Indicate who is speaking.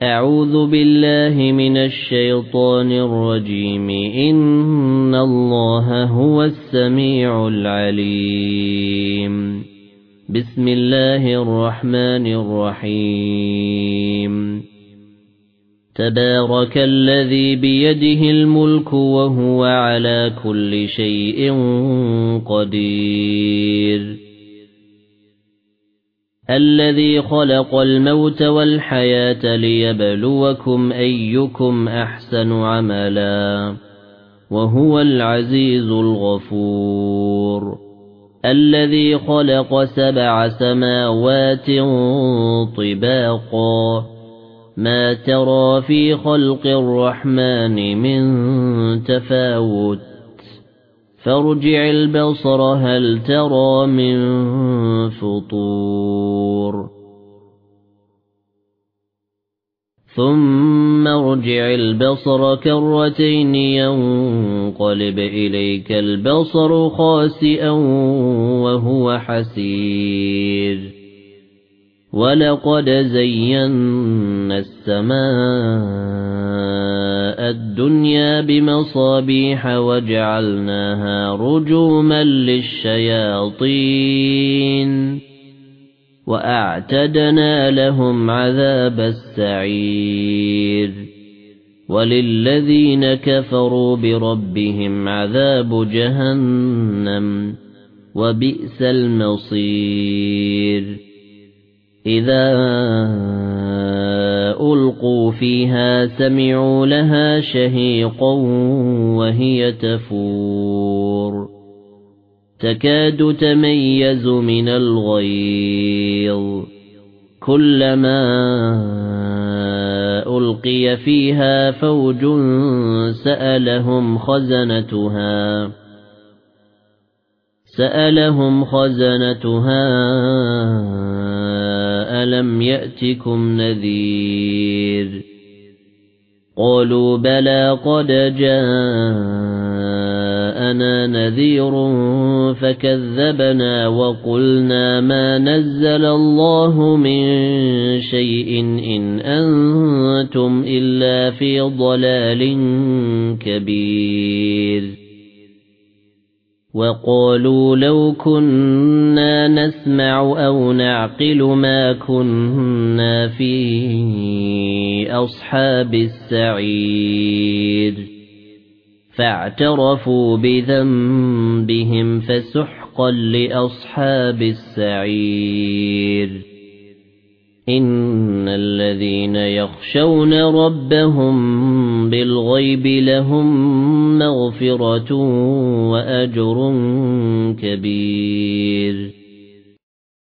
Speaker 1: أعوذ بالله من الشيطان الرجيم. إن الله هو السميع العليم. بسم الله الرحمن الرحيم. تبارك الذي بيده الملك وهو على كل شيء قدير. الذي خلق الموت والحياة ليبلوكم أيكم أحسن عملا وهو العزيز الغفور. الذي خلق 7 سماوات طباقا ما ترى في خلق الرحمن من تفاوت فارجع البصر هل ترى من فطور ثم ارجع البصر كرتين ينقلب إليك البصر خاسئا وهو حسير. ولقد زينا السماء الدنيا بمصابيح وجعلناها رجوما للشياطين وأعتدنا لهم عذاب السعير. وللذين كفروا بربهم عذاب جهنم وبئس المصير. إذا ألقوا فيها سمعوا لها شهيقا وهي تفور تكاد تميز من الغيظ كلما ألقي فيها فوج سألهم خزنتها ألم يأتكم نذير قالوا بلى قد جاءنا نذير فكذبنا وقلنا ما نزل الله من شيء إن أنتم إلا في ضلال كبير. وقالوا لو كنا نسمع أو نعقل ما كنا في أصحاب السعير. فاعترفوا بذنبهم فسحقا لأصحاب السعير. إن الذين يخشون ربهم بالغيب لهم مغفرة وأجر كبير.